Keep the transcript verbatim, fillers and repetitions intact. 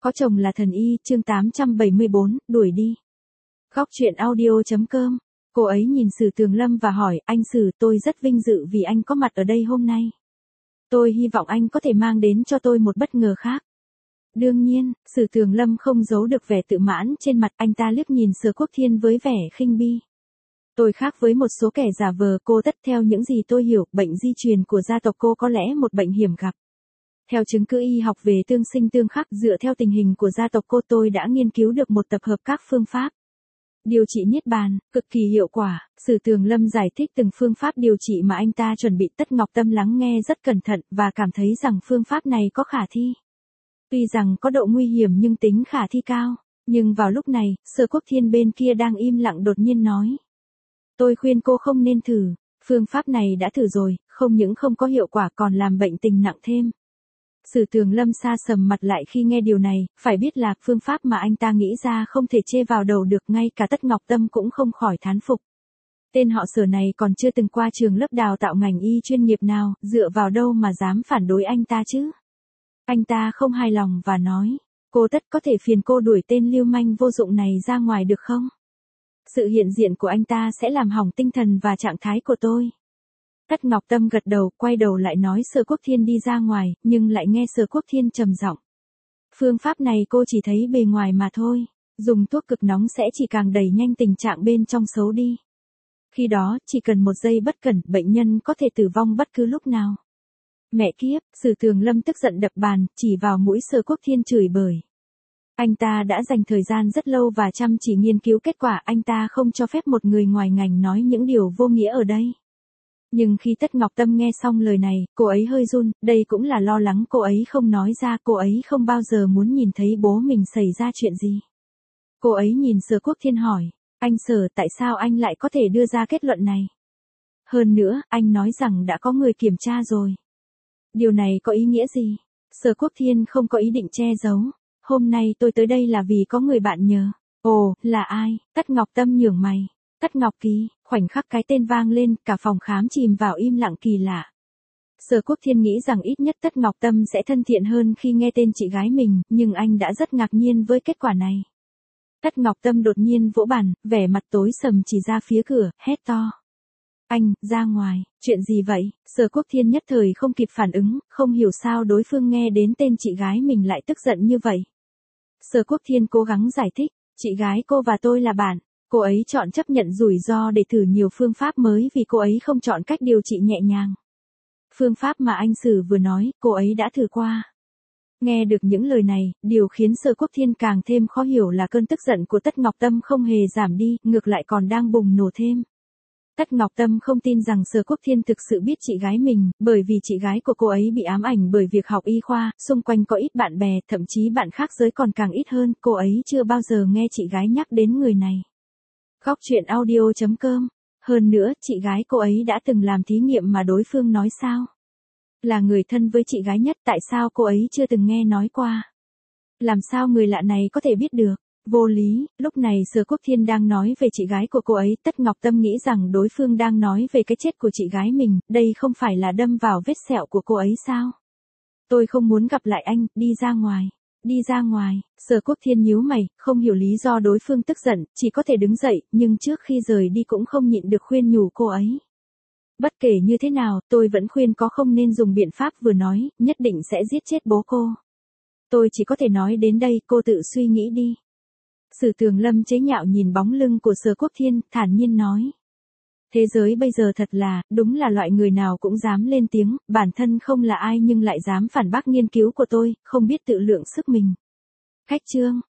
Có chồng là thần y, chương tám trăm bảy mươi bốn, đuổi đi. Góc truyện audio.com. Cô ấy nhìn Sử Tường Lâm và hỏi, anh Sử, tôi rất vinh dự vì anh có mặt ở đây hôm nay. Tôi hy vọng anh có thể mang đến cho tôi một bất ngờ khác. Đương nhiên, Sử Tường Lâm không giấu được vẻ tự mãn trên mặt, anh ta liếc nhìn Sở Quốc Thiên với vẻ khinh bi. Tôi khác với một số kẻ giả vờ, cô tất theo những gì tôi hiểu, bệnh di truyền của gia tộc cô có lẽ một bệnh hiểm gặp. Theo chứng cứ y học về tương sinh tương khắc, dựa theo tình hình của gia tộc cô, tôi đã nghiên cứu được một tập hợp các phương pháp điều trị niết bàn, cực kỳ hiệu quả. Sử Tường Lâm giải thích từng phương pháp điều trị mà anh ta chuẩn bị. Tất Ngọc Tâm lắng nghe rất cẩn thận và cảm thấy rằng phương pháp này có khả thi. Tuy rằng có độ nguy hiểm nhưng tính khả thi cao. Nhưng vào lúc này, Sở Quốc Thiên bên kia đang im lặng đột nhiên nói. Tôi khuyên cô không nên thử. Phương pháp này đã thử rồi, không những không có hiệu quả còn làm bệnh tình nặng thêm. Sử Tường Lâm sa sầm mặt lại khi nghe điều này, phải biết là phương pháp mà anh ta nghĩ ra không thể chê vào đầu được, ngay cả Tất Ngọc Tâm cũng không khỏi thán phục. Tên họ Sở này còn chưa từng qua trường lớp đào tạo ngành y chuyên nghiệp nào, dựa vào đâu mà dám phản đối anh ta chứ? Anh ta không hài lòng và nói, cô Tất có thể phiền cô đuổi tên lưu manh vô dụng này ra ngoài được không? Sự hiện diện của anh ta sẽ làm hỏng tinh thần và trạng thái của tôi. Tất Ngọc Tâm gật đầu, quay đầu lại nói Sở Quốc Thiên đi ra ngoài, nhưng lại nghe Sở Quốc Thiên trầm giọng. Phương pháp này cô chỉ thấy bề ngoài mà thôi, dùng thuốc cực nóng sẽ chỉ càng đẩy nhanh tình trạng bên trong xấu đi. Khi đó, chỉ cần một giây bất cẩn, bệnh nhân có thể tử vong bất cứ lúc nào. Mẹ kiếp, Sử Tường Lâm tức giận đập bàn, chỉ vào mũi Sở Quốc Thiên chửi bới. Anh ta đã dành thời gian rất lâu và chăm chỉ nghiên cứu kết quả, anh ta không cho phép một người ngoài ngành nói những điều vô nghĩa ở đây. Nhưng khi Tất Ngọc Tâm nghe xong lời này, cô ấy hơi run, đây cũng là lo lắng cô ấy không nói ra, cô ấy không bao giờ muốn nhìn thấy bố mình xảy ra chuyện gì. Cô ấy nhìn Sở Quốc Thiên hỏi, anh Sở, tại sao anh lại có thể đưa ra kết luận này? Hơn nữa, anh nói rằng đã có người kiểm tra rồi. Điều này có ý nghĩa gì? Sở Quốc Thiên không có ý định che giấu. Hôm nay tôi tới đây là vì có người bạn nhờ. Ồ, là ai? Tất Ngọc Tâm nhướng mày. Tất Ngọc Kỳ, khoảnh khắc cái tên vang lên, cả phòng khám chìm vào im lặng kỳ lạ. Sở Quốc Thiên nghĩ rằng ít nhất Tất Ngọc Tâm sẽ thân thiện hơn khi nghe tên chị gái mình, nhưng anh đã rất ngạc nhiên với kết quả này. Tất Ngọc Tâm đột nhiên vỗ bàn, vẻ mặt tối sầm chỉ ra phía cửa, hét to. Anh, ra ngoài, chuyện gì vậy? Sở Quốc Thiên nhất thời không kịp phản ứng, không hiểu sao đối phương nghe đến tên chị gái mình lại tức giận như vậy. Sở Quốc Thiên cố gắng giải thích, chị gái cô và tôi là bạn. Cô ấy chọn chấp nhận rủi ro để thử nhiều phương pháp mới vì cô ấy không chọn cách điều trị nhẹ nhàng. Phương pháp mà anh Sử vừa nói, cô ấy đã thử qua. Nghe được những lời này, điều khiến Sở Quốc Thiên càng thêm khó hiểu là cơn tức giận của Tất Ngọc Tâm không hề giảm đi, ngược lại còn đang bùng nổ thêm. Tất Ngọc Tâm không tin rằng Sở Quốc Thiên thực sự biết chị gái mình, bởi vì chị gái của cô ấy bị ám ảnh bởi việc học y khoa, xung quanh có ít bạn bè, thậm chí bạn khác giới còn càng ít hơn, cô ấy chưa bao giờ nghe chị gái nhắc đến người này. Góc truyện audio.com. Hơn nữa, chị gái cô ấy đã từng làm thí nghiệm mà đối phương nói sao? Là người thân với chị gái nhất, tại sao cô ấy chưa từng nghe nói qua? Làm sao người lạ này có thể biết được? Vô lý. Lúc này Sở Quốc Thiên đang nói về chị gái của cô ấy, Tất Ngọc Tâm nghĩ rằng đối phương đang nói về cái chết của chị gái mình, đây không phải là đâm vào vết sẹo của cô ấy sao? Tôi không muốn gặp lại anh, đi ra ngoài. Đi ra ngoài. Sở Quốc Thiên nhíu mày, không hiểu lý do đối phương tức giận, chỉ có thể đứng dậy, nhưng trước khi rời đi cũng không nhịn được khuyên nhủ cô ấy. Bất kể như thế nào, tôi vẫn khuyên có không nên dùng biện pháp vừa nói, nhất định sẽ giết chết bố cô. Tôi chỉ có thể nói đến đây, cô tự suy nghĩ đi. Sử Tường Lâm chế nhạo nhìn bóng lưng của Sở Quốc Thiên, thản nhiên nói. Thế giới bây giờ thật là, đúng là loại người nào cũng dám lên tiếng, bản thân không là ai nhưng lại dám phản bác nghiên cứu của tôi, không biết tự lượng sức mình. Khách trương.